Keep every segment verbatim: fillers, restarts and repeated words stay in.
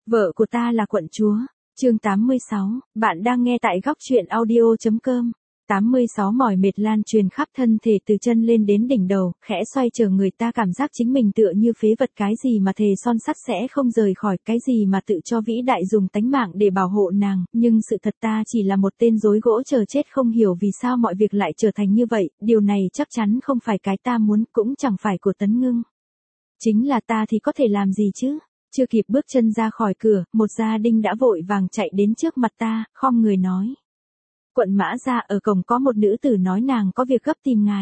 Vợ của ta là quận chúa. Chương tám mươi sáu, bạn đang nghe tại góc truyện audio chấm com. tám mươi sáu mỏi mệt lan truyền khắp thân thể từ chân lên đến đỉnh đầu, khẽ xoay chờ người ta cảm giác chính mình tựa như phế vật, cái gì mà thề son sắt sẽ không rời khỏi, cái gì mà tự cho vĩ đại dùng tánh mạng để bảo hộ nàng, nhưng sự thật ta chỉ là một tên rối gỗ chờ chết, không hiểu vì sao mọi việc lại trở thành như vậy, điều này chắc chắn không phải cái ta muốn, cũng chẳng phải của Tấn Ngưng. Chính là ta thì có thể làm gì chứ? Chưa kịp bước chân ra khỏi cửa, một gia đình đã vội vàng chạy đến trước mặt ta, khom người nói. Quận Mã gia, ở cổng có một nữ tử nói nàng có việc gấp tìm ngài.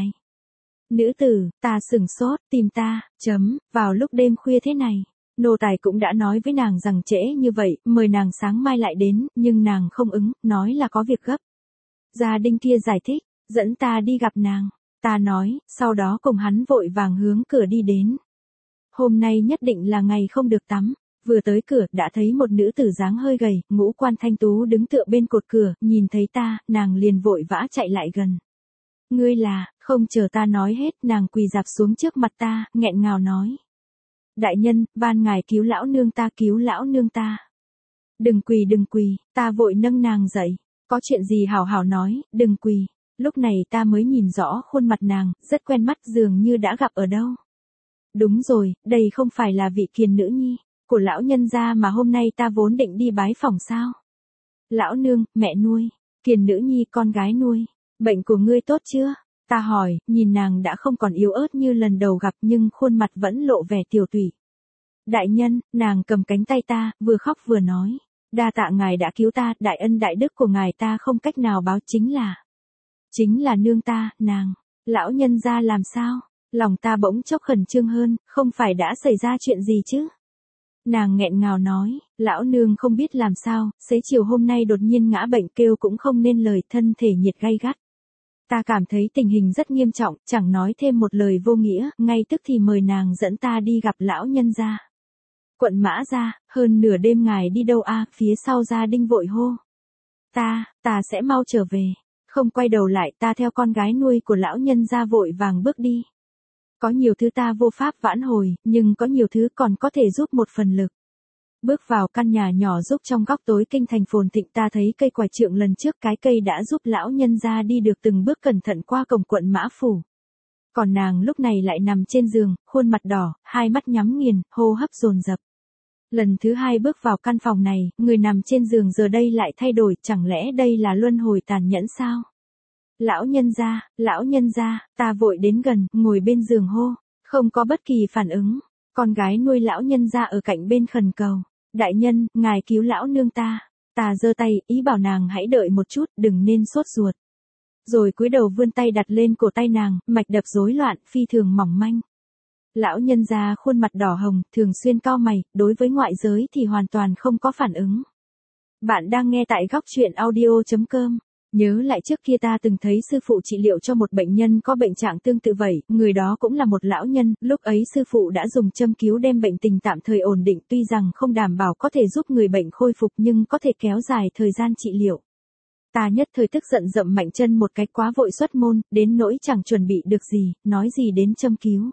Nữ tử, ta sửng sốt, tìm ta, chấm, vào lúc đêm khuya thế này. Nô tài cũng đã nói với nàng rằng trễ như vậy, mời nàng sáng mai lại đến, nhưng nàng không ứng, nói là có việc gấp. Gia đình kia giải thích, dẫn ta đi gặp nàng. Ta nói, sau đó cùng hắn vội vàng hướng cửa đi đến. Hôm nay nhất định là ngày không được tắm. Vừa tới cửa, đã thấy một nữ tử dáng hơi gầy, ngũ quan thanh tú đứng tựa bên cột cửa, nhìn thấy ta, nàng liền vội vã chạy lại gần. Ngươi là, không chờ ta nói hết, nàng quỳ dạp xuống trước mặt ta, nghẹn ngào nói. Đại nhân, van ngài cứu lão nương ta, cứu lão nương ta. Đừng quỳ đừng quỳ, ta vội nâng nàng dậy. Có chuyện gì hảo hảo nói, đừng quỳ. Lúc này ta mới nhìn rõ khuôn mặt nàng, rất quen mắt, dường như đã gặp ở đâu. Đúng rồi, đây không phải là vị Kiền nữ nhi của lão nhân gia mà hôm nay ta vốn định đi bái phỏng sao? Lão nương, mẹ nuôi, Kiền nữ nhi con gái nuôi, bệnh của ngươi tốt chưa? Ta hỏi, nhìn nàng đã không còn yếu ớt như lần đầu gặp nhưng khuôn mặt vẫn lộ vẻ tiều tụy. Đại nhân, nàng cầm cánh tay ta, vừa khóc vừa nói. Đa tạ ngài đã cứu ta, đại ân đại đức của ngài ta không cách nào báo, chính là. Chính là nương ta, nàng, lão nhân gia làm sao? Lòng ta bỗng chốc khẩn trương hơn, không phải đã xảy ra chuyện gì chứ? Nàng nghẹn ngào nói, lão nương không biết làm sao, xế chiều hôm nay đột nhiên ngã bệnh, kêu cũng không nên lời, thân thể nhiệt gay gắt. Ta cảm thấy tình hình rất nghiêm trọng, chẳng nói thêm một lời vô nghĩa, ngay tức thì mời nàng dẫn ta đi gặp lão nhân gia. Quận Mã gia, hơn nửa đêm ngài đi đâu a? Phía sau gia đình vội hô. Ta, ta sẽ mau trở về. Không quay đầu lại, ta theo con gái nuôi của lão nhân gia vội vàng bước đi. Có nhiều thứ ta vô pháp vãn hồi, nhưng có nhiều thứ còn có thể giúp một phần lực. Bước vào căn nhà nhỏ giúp trong góc tối kinh thành phồn thịnh, ta thấy cây quải trượng lần trước, cái cây đã giúp lão nhân gia đi được từng bước cẩn thận qua cổng quận Mã phủ. Còn nàng lúc này lại nằm trên giường, khuôn mặt đỏ, hai mắt nhắm nghiền, hô hấp dồn dập. Lần thứ hai bước vào căn phòng này, người nằm trên giường giờ đây lại thay đổi, chẳng lẽ đây là luân hồi tàn nhẫn sao? Lão nhân gia, lão nhân gia, ta vội đến gần, ngồi bên giường hô, không có bất kỳ phản ứng. Con gái nuôi lão nhân gia ở cạnh bên khẩn cầu, đại nhân, ngài cứu lão nương ta. Ta giơ tay, ý bảo nàng hãy đợi một chút, đừng nên sốt ruột. Rồi cúi đầu vươn tay đặt lên cổ tay nàng, mạch đập rối loạn, phi thường mỏng manh. Lão nhân gia khuôn mặt đỏ hồng, thường xuyên cau mày, đối với ngoại giới thì hoàn toàn không có phản ứng. Bạn đang nghe tại góc truyện audio chấm com. Nhớ lại trước kia ta từng thấy sư phụ trị liệu cho một bệnh nhân có bệnh trạng tương tự vậy, người đó cũng là một lão nhân, lúc ấy sư phụ đã dùng châm cứu đem bệnh tình tạm thời ổn định, tuy rằng không đảm bảo có thể giúp người bệnh khôi phục nhưng có thể kéo dài thời gian trị liệu. Ta nhất thời tức giận dậm mạnh chân một cái, quá vội xuất môn, đến nỗi chẳng chuẩn bị được gì, nói gì đến châm cứu.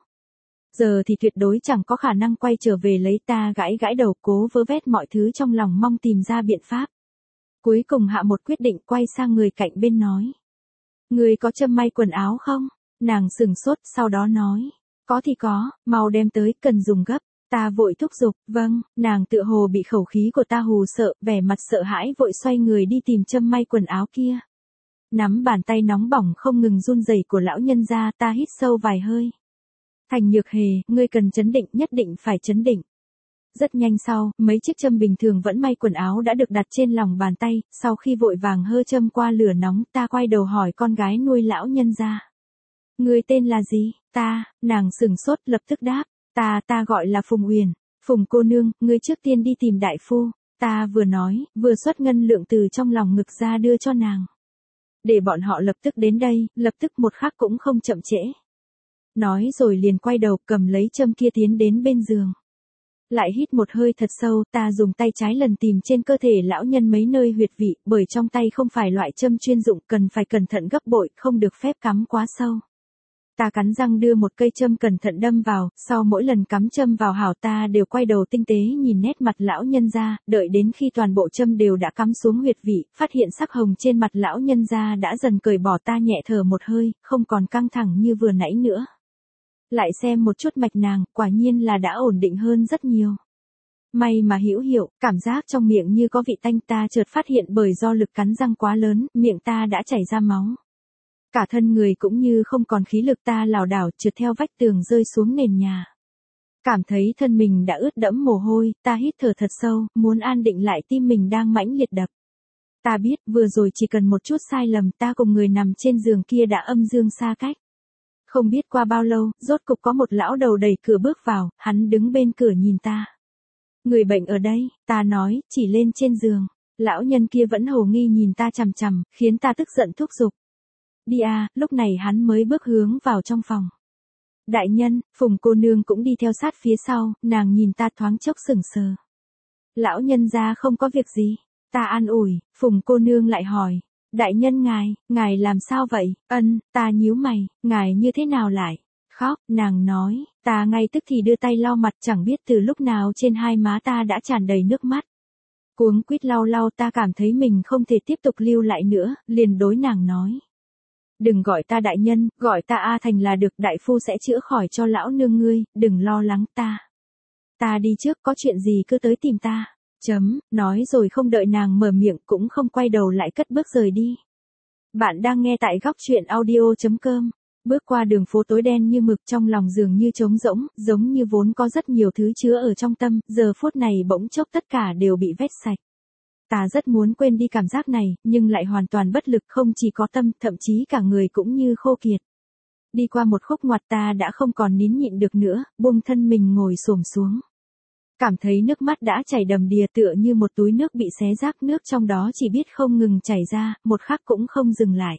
Giờ thì tuyệt đối chẳng có khả năng quay trở về lấy, ta gãi gãi đầu, cố vơ vét mọi thứ trong lòng mong tìm ra biện pháp. Cuối cùng hạ một quyết định, quay sang người cạnh bên nói. Người có châm may quần áo không? Nàng sừng sốt, sau đó nói. Có thì có, mau đem tới, cần dùng gấp. Ta vội thúc giục, vâng, nàng tựa hồ bị khẩu khí của ta hù sợ, vẻ mặt sợ hãi vội xoay người đi tìm châm may quần áo kia. Nắm bàn tay nóng bỏng không ngừng run rẩy của lão nhân gia, ta hít sâu vài hơi. Thành Nhược Hề, ngươi cần chấn định, nhất định phải chấn định. Rất nhanh sau, mấy chiếc châm bình thường vẫn may quần áo đã được đặt trên lòng bàn tay, sau khi vội vàng hơ châm qua lửa nóng, ta quay đầu hỏi con gái nuôi lão nhân gia. Người tên là gì? Ta, nàng sừng sốt lập tức đáp, ta, ta gọi là Phùng Uyển. Phùng cô nương, ngươi trước tiên đi tìm đại phu. Ta vừa nói, vừa xuất ngân lượng từ trong lòng ngực ra đưa cho nàng. Để bọn họ lập tức đến đây, lập tức một khắc cũng không chậm trễ. Nói rồi liền quay đầu cầm lấy châm kia tiến đến bên giường. Lại hít một hơi thật sâu, ta dùng tay trái lần tìm trên cơ thể lão nhân mấy nơi huyệt vị, bởi trong tay không phải loại châm chuyên dụng, cần phải cẩn thận gấp bội, không được phép cắm quá sâu. Ta cắn răng đưa một cây châm cẩn thận đâm vào, sau mỗi lần cắm châm vào hảo ta đều quay đầu tinh tế nhìn nét mặt lão nhân gia, đợi đến khi toàn bộ châm đều đã cắm xuống huyệt vị, phát hiện sắc hồng trên mặt lão nhân gia đã dần cởi bỏ, ta nhẹ thở một hơi, không còn căng thẳng như vừa nãy nữa. Lại xem một chút mạch nàng, quả nhiên là đã ổn định hơn rất nhiều. May mà hữu hiệu, cảm giác trong miệng như có vị tanh, ta chợt phát hiện bởi do lực cắn răng quá lớn, miệng ta đã chảy ra máu. Cả thân người cũng như không còn khí lực, ta lảo đảo trượt theo vách tường rơi xuống nền nhà. Cảm thấy thân mình đã ướt đẫm mồ hôi, ta hít thở thật sâu, muốn an định lại tim mình đang mãnh liệt đập. Ta biết vừa rồi chỉ cần một chút sai lầm ta cùng người nằm trên giường kia đã âm dương xa cách. Không biết qua bao lâu, rốt cục có một lão đầu đẩy cửa bước vào, hắn đứng bên cửa nhìn ta. Người bệnh ở đây, ta nói, chỉ lên trên giường. Lão nhân kia vẫn hồ nghi nhìn ta chằm chằm, khiến ta tức giận thúc giục. Đi à, lúc này hắn mới bước hướng vào trong phòng. Đại nhân, Phùng cô nương cũng đi theo sát phía sau, nàng nhìn ta thoáng chốc sững sờ. Lão nhân gia không có việc gì, ta an ủi, Phùng cô nương lại hỏi. Đại nhân ngài, ngài làm sao vậy? Ân, ta nhíu mày, ngài như thế nào lại? Khóc, nàng nói, ta ngay tức thì đưa tay lau mặt, chẳng biết từ lúc nào trên hai má ta đã tràn đầy nước mắt. Cuống quýt lau lau, ta cảm thấy mình không thể tiếp tục lưu lại nữa, liền đối nàng nói. Đừng gọi ta đại nhân, gọi ta A Thành là được, đại phu sẽ chữa khỏi cho lão nương ngươi, đừng lo lắng ta. Ta đi trước, có chuyện gì cứ tới tìm ta. Chấm, nói rồi không đợi nàng mở miệng cũng không quay đầu lại cất bước rời đi. Bạn đang nghe tại góc truyện audio chấm com. Bước qua đường phố tối đen như mực, trong lòng dường như trống rỗng, giống như vốn có rất nhiều thứ chứa ở trong tâm, giờ phút này bỗng chốc tất cả đều bị vét sạch. Ta rất muốn quên đi cảm giác này, nhưng lại hoàn toàn bất lực, không chỉ có tâm, thậm chí cả người cũng như khô kiệt. Đi qua một khúc ngoặt ta đã không còn nín nhịn được nữa, buông thân mình ngồi xổm xuống. Cảm thấy nước mắt đã chảy đầm đìa, tựa như một túi nước bị xé rác, nước trong đó chỉ biết không ngừng chảy ra, một khắc cũng không dừng lại.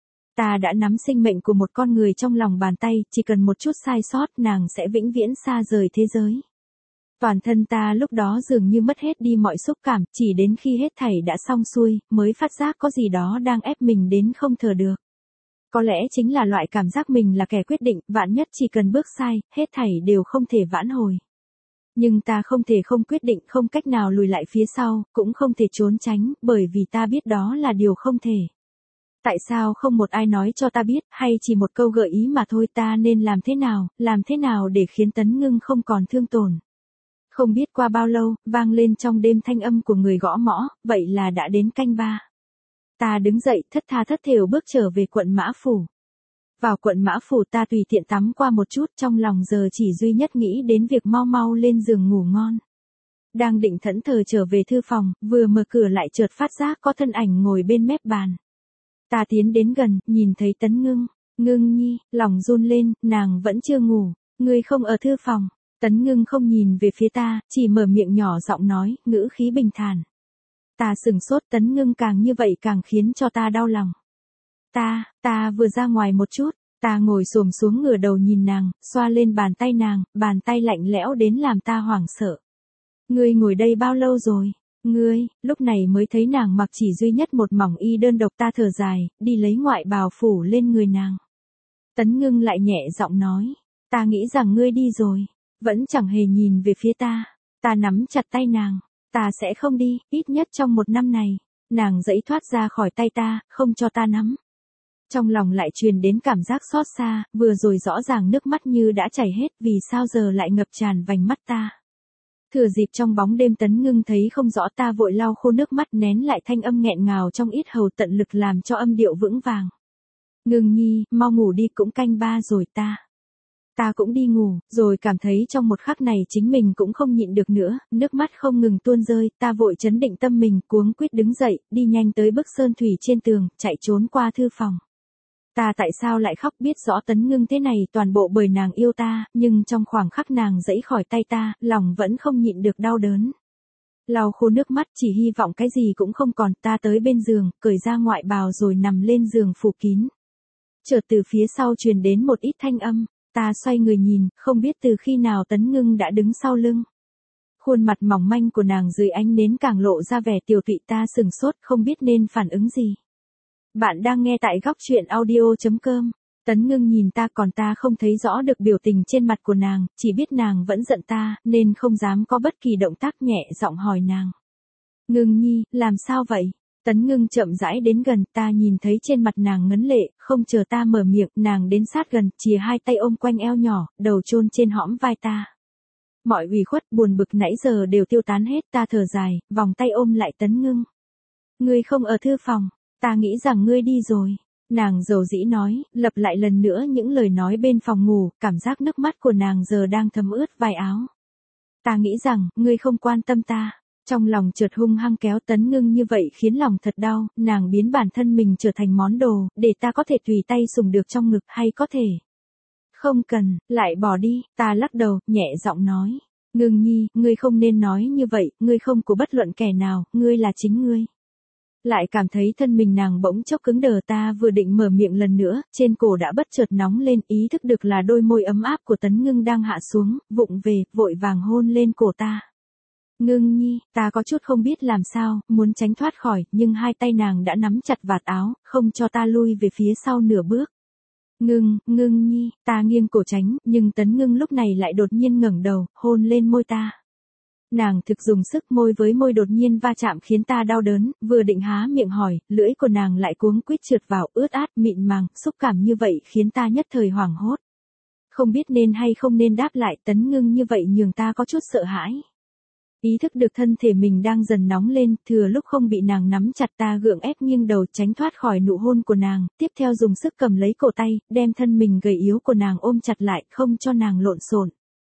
Ta đã nắm sinh mệnh của một con người trong lòng bàn tay, chỉ cần một chút sai sót nàng sẽ vĩnh viễn xa rời thế giới. Toàn thân ta lúc đó dường như mất hết đi mọi xúc cảm, chỉ đến khi hết thảy đã xong xuôi, mới phát giác có gì đó đang ép mình đến không thở được. Có lẽ chính là loại cảm giác mình là kẻ quyết định, vạn nhất chỉ cần bước sai, hết thảy đều không thể vãn hồi. Nhưng ta không thể không quyết định, không cách nào lùi lại phía sau, cũng không thể trốn tránh, bởi vì ta biết đó là điều không thể. Tại sao không một ai nói cho ta biết, hay chỉ một câu gợi ý mà thôi, ta nên làm thế nào, làm thế nào để khiến Tấn Ngưng không còn thương tổn. Không biết qua bao lâu, vang lên trong đêm thanh âm của người gõ mõ, vậy là đã đến canh ba. Ta đứng dậy, thất tha thất thểu bước trở về quận Mã Phủ. Vào quận Mã Phủ ta tùy tiện tắm qua một chút, trong lòng giờ chỉ duy nhất nghĩ đến việc mau mau lên giường ngủ ngon. Đang định thẫn thờ trở về thư phòng, vừa mở cửa lại chợt phát giác có thân ảnh ngồi bên mép bàn. Ta tiến đến gần, nhìn thấy Tấn Ngưng. Ngưng nhi, lòng run lên, nàng vẫn chưa ngủ. Ngươi không ở thư phòng. Tấn Ngưng không nhìn về phía ta, chỉ mở miệng nhỏ giọng nói, ngữ khí bình thản. Ta sừng sốt, Tấn Ngưng càng như vậy càng khiến cho ta đau lòng. Ta, ta vừa ra ngoài một chút, ta ngồi xổm xuống ngửa đầu nhìn nàng, xoa lên bàn tay nàng, bàn tay lạnh lẽo đến làm ta hoảng sợ. Ngươi ngồi đây bao lâu rồi? Ngươi, lúc này mới thấy nàng mặc chỉ duy nhất một mỏng y đơn độc, ta thở dài, đi lấy ngoại bào phủ lên người nàng. Tấn Ngưng lại nhẹ giọng nói, ta nghĩ rằng ngươi đi rồi, vẫn chẳng hề nhìn về phía ta. Ta nắm chặt tay nàng, ta sẽ không đi, ít nhất trong một năm này. Nàng giãy thoát ra khỏi tay ta, không cho ta nắm. Trong lòng lại truyền đến cảm giác xót xa, vừa rồi rõ ràng nước mắt như đã chảy hết, vì sao giờ lại ngập tràn vành mắt ta. Thừa dịp trong bóng đêm Tấn Ngưng thấy không rõ, ta vội lau khô nước mắt, nén lại thanh âm nghẹn ngào trong yết hầu, tận lực làm cho âm điệu vững vàng. Ngưng nhi, mau ngủ đi, cũng canh ba rồi ta. Ta cũng đi ngủ, rồi cảm thấy trong một khắc này chính mình cũng không nhịn được nữa, nước mắt không ngừng tuôn rơi, ta vội trấn định tâm mình, cuống quýt đứng dậy, đi nhanh tới bức sơn thủy trên tường, chạy trốn qua thư phòng. Ta tại sao lại khóc, biết rõ Tấn Ngưng thế này toàn bộ bởi nàng yêu ta, nhưng trong khoảng khắc nàng giãy khỏi tay ta, lòng vẫn không nhịn được đau đớn. Lau khô nước mắt, chỉ hy vọng cái gì cũng không còn, ta tới bên giường, cởi ra ngoại bào rồi nằm lên giường phủ kín. Chợt từ phía sau truyền đến một ít thanh âm, ta xoay người nhìn, không biết từ khi nào Tấn Ngưng đã đứng sau lưng. Khuôn mặt mỏng manh của nàng dưới ánh nến càng lộ ra vẻ tiều tụy, ta sừng sốt không biết nên phản ứng gì. Bạn đang nghe tại góc truyện audio chấm com. Tấn Ngưng nhìn ta, còn ta không thấy rõ được biểu tình trên mặt của nàng, chỉ biết nàng vẫn giận ta, nên không dám có bất kỳ động tác, nhẹ giọng hỏi nàng. Ngưng nhi, làm sao vậy? Tấn Ngưng chậm rãi đến gần, ta nhìn thấy trên mặt nàng ngấn lệ, không chờ ta mở miệng, nàng đến sát gần, chìa hai tay ôm quanh eo nhỏ, đầu chôn trên hõm vai ta. Mọi ủy khuất, buồn bực nãy giờ đều tiêu tán hết, ta thở dài, vòng tay ôm lại Tấn Ngưng. Ngươi không ở thư phòng, ta nghĩ rằng ngươi đi rồi. Nàng dầu dĩ nói, lặp lại lần nữa những lời nói bên phòng ngủ, cảm giác nước mắt của nàng giờ đang thấm ướt vai áo. Ta nghĩ rằng, ngươi không quan tâm ta. Trong lòng chợt hung hăng kéo Tấn Ngưng như vậy khiến lòng thật đau, nàng biến bản thân mình trở thành món đồ, để ta có thể tùy tay sủng được trong ngực hay có thể. Không cần, lại bỏ đi, ta lắc đầu, nhẹ giọng nói. Ngưng nhi, ngươi không nên nói như vậy, ngươi không của bất luận kẻ nào, ngươi là chính ngươi. Lại cảm thấy thân mình nàng bỗng chốc cứng đờ, ta vừa định mở miệng lần nữa, trên cổ đã bất chợt nóng lên, ý thức được là đôi môi ấm áp của Tấn Ngưng đang hạ xuống, vụng về, vội vàng hôn lên cổ ta. Ngưng nhi, ta có chút không biết làm sao, muốn tránh thoát khỏi, nhưng hai tay nàng đã nắm chặt vạt áo, không cho ta lui về phía sau nửa bước. Ngưng, Ngưng nhi, ta nghiêng cổ tránh, nhưng Tấn Ngưng lúc này lại đột nhiên ngẩng đầu, hôn lên môi ta. Nàng thực dùng sức, môi với môi đột nhiên va chạm khiến ta đau đớn, vừa định há miệng hỏi, lưỡi của nàng lại cuống quýt trượt vào, ướt át, mịn màng, xúc cảm như vậy khiến ta nhất thời hoảng hốt. Không biết nên hay không nên đáp lại, Tấn Ngưng như vậy nhường ta có chút sợ hãi. Ý thức được thân thể mình đang dần nóng lên, thừa lúc không bị nàng nắm chặt, ta gượng ép nghiêng đầu tránh thoát khỏi nụ hôn của nàng, tiếp theo dùng sức cầm lấy cổ tay, đem thân mình gầy yếu của nàng ôm chặt lại, không cho nàng lộn xộn.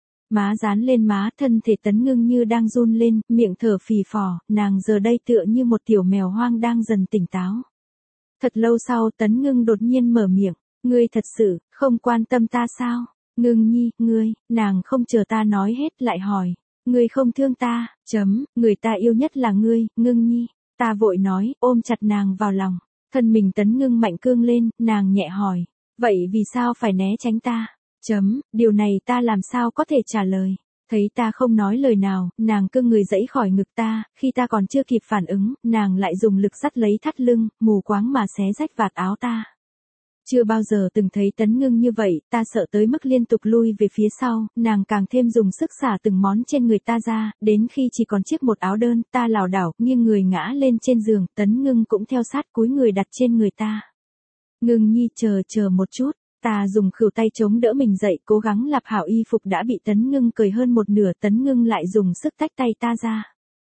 Má dán lên má, thân thể Tấn Ngưng như đang run lên, miệng thở phì phò, nàng giờ đây tựa như một tiểu mèo hoang đang dần tỉnh táo. Thật lâu sau Tấn Ngưng đột nhiên mở miệng, ngươi thật sự, không quan tâm ta sao? Ngưng nhi, ngươi, nàng không chờ ta nói hết lại hỏi. Ngươi không thương ta, chấm, người ta yêu nhất là ngươi, Ngưng nhi. Ta vội nói, ôm chặt nàng vào lòng. Thân mình Tấn Ngưng mạnh cương lên, nàng nhẹ hỏi. Vậy vì sao phải né tránh ta? Chấm, điều này ta làm sao có thể trả lời. Thấy ta không nói lời nào, nàng cương người dẫy khỏi ngực ta, khi ta còn chưa kịp phản ứng, nàng lại dùng lực dắt lấy thắt lưng, mù quáng mà xé rách vạt áo ta. Chưa bao giờ từng thấy Tấn Ngưng như vậy, ta sợ tới mức liên tục lui về phía sau, nàng càng thêm dùng sức xả từng món trên người ta ra, đến khi chỉ còn chiếc một áo đơn, ta lảo đảo, nghiêng người ngã lên trên giường, Tấn Ngưng cũng theo sát cúi người đặt trên người ta. Ngưng nhi, chờ chờ một chút, ta dùng khuỷu tay chống đỡ mình dậy, cố gắng lặp hảo y phục đã bị Tấn Ngưng cởi hơn một nửa, Tấn Ngưng lại dùng sức tách tay ta ra.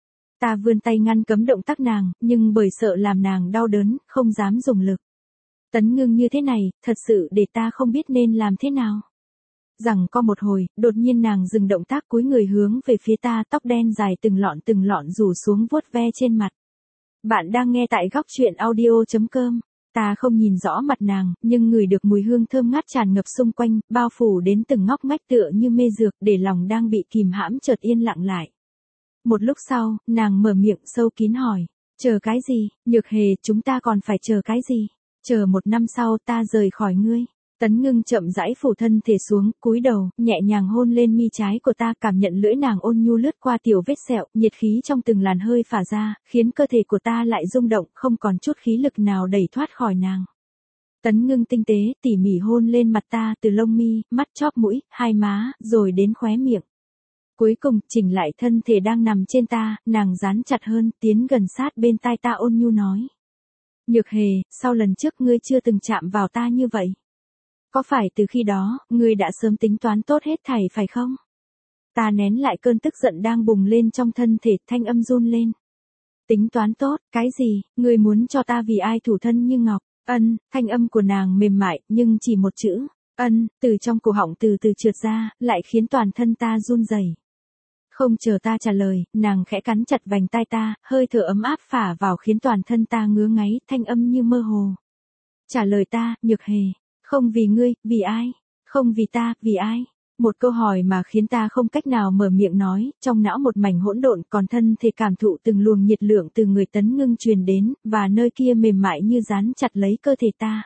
Ta vươn tay ngăn cấm động tác nàng, nhưng bởi sợ làm nàng đau đớn, không dám dùng lực. Tấn Ngưng như thế này, thật sự để ta không biết nên làm thế nào. Rằng có một hồi, đột nhiên nàng dừng động tác cúi người hướng về phía ta, tóc đen dài từng lọn từng lọn rủ xuống vuốt ve trên mặt. Bạn đang nghe tại góc truyện audio chấm com. Ta không nhìn rõ mặt nàng, nhưng ngửi được mùi hương thơm ngát tràn ngập xung quanh, bao phủ đến từng ngóc ngách tựa như mê dược, để lòng đang bị kìm hãm chợt yên lặng lại. Một lúc sau, nàng mở miệng sâu kín hỏi, chờ cái gì, Nhược Hề, chúng ta còn phải chờ cái gì? Chờ một năm sau ta rời khỏi ngươi. Tấn Ngưng chậm rãi phủ thân thể xuống, cúi đầu, nhẹ nhàng hôn lên mi trái của ta, cảm nhận lưỡi nàng ôn nhu lướt qua tiểu vết sẹo, nhiệt khí trong từng làn hơi phả ra, khiến cơ thể của ta lại rung động, không còn chút khí lực nào đẩy thoát khỏi nàng. Tấn Ngưng tinh tế, tỉ mỉ hôn lên mặt ta từ lông mi, mắt chóp mũi, hai má, rồi đến khóe miệng. Cuối cùng, chỉnh lại thân thể đang nằm trên ta, nàng dán chặt hơn, tiến gần sát bên tai ta ôn nhu nói. Nhược Hề, sau lần trước ngươi chưa từng chạm vào ta như vậy. Có phải từ khi đó, ngươi đã sớm tính toán tốt hết thảy phải không? Ta nén lại cơn tức giận đang bùng lên trong thân thể, thanh âm run lên. Tính toán tốt, cái gì, ngươi muốn cho ta vì ai thủ thân như ngọc? Ân, thanh âm của nàng mềm mại, nhưng chỉ một chữ, ân, từ trong cổ họng từ từ trượt ra, lại khiến toàn thân ta run rẩy. Không chờ ta trả lời, nàng khẽ cắn chặt vành tai ta, hơi thở ấm áp phả vào khiến toàn thân ta ngứa ngáy, thanh âm như mơ hồ. Trả lời ta, Nhược Hề, không vì ngươi, vì ai? Không vì ta, vì ai? Một câu hỏi mà khiến ta không cách nào mở miệng nói, trong não một mảnh hỗn độn, còn thân thể cảm thụ từng luồng nhiệt lượng từ người Tấn Ngưng truyền đến, và nơi kia mềm mại như dán chặt lấy cơ thể ta.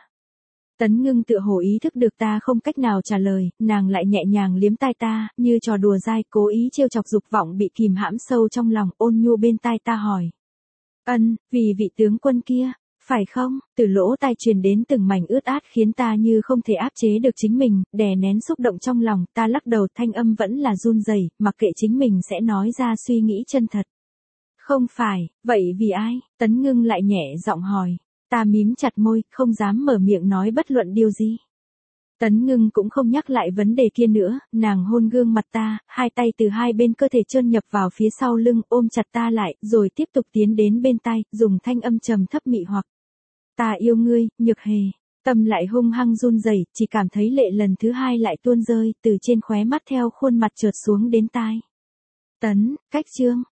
Tấn Ngưng tựa hồ ý thức được ta không cách nào trả lời, nàng lại nhẹ nhàng liếm tai ta, như trò đùa dai, cố ý trêu chọc dục vọng bị kìm hãm sâu trong lòng, ôn nhu bên tai ta hỏi. Ân, vì vị tướng quân kia, Phải không? Từ lỗ tai truyền đến từng mảnh ướt át khiến ta như không thể áp chế được chính mình, đè nén xúc động trong lòng, ta lắc đầu, thanh âm vẫn là run rẩy, mặc kệ chính mình sẽ nói ra suy nghĩ chân thật. Không phải, vậy vì ai? Tấn Ngưng lại nhẹ giọng hỏi. Ta mím chặt môi, không dám mở miệng nói bất luận điều gì. Tấn Ngưng cũng không nhắc lại vấn đề kia nữa, nàng hôn gương mặt ta, hai tay từ hai bên cơ thể chôn nhập vào phía sau lưng, ôm chặt ta lại, rồi tiếp tục tiến đến bên tai, dùng thanh âm trầm thấp mị hoặc. Ta yêu ngươi, Nhược Hề. Tâm lại hung hăng run rẩy, chỉ cảm thấy lệ lần thứ hai lại tuôn rơi, từ trên khóe mắt theo khuôn mặt trượt xuống đến tai. Tấn, cách chương,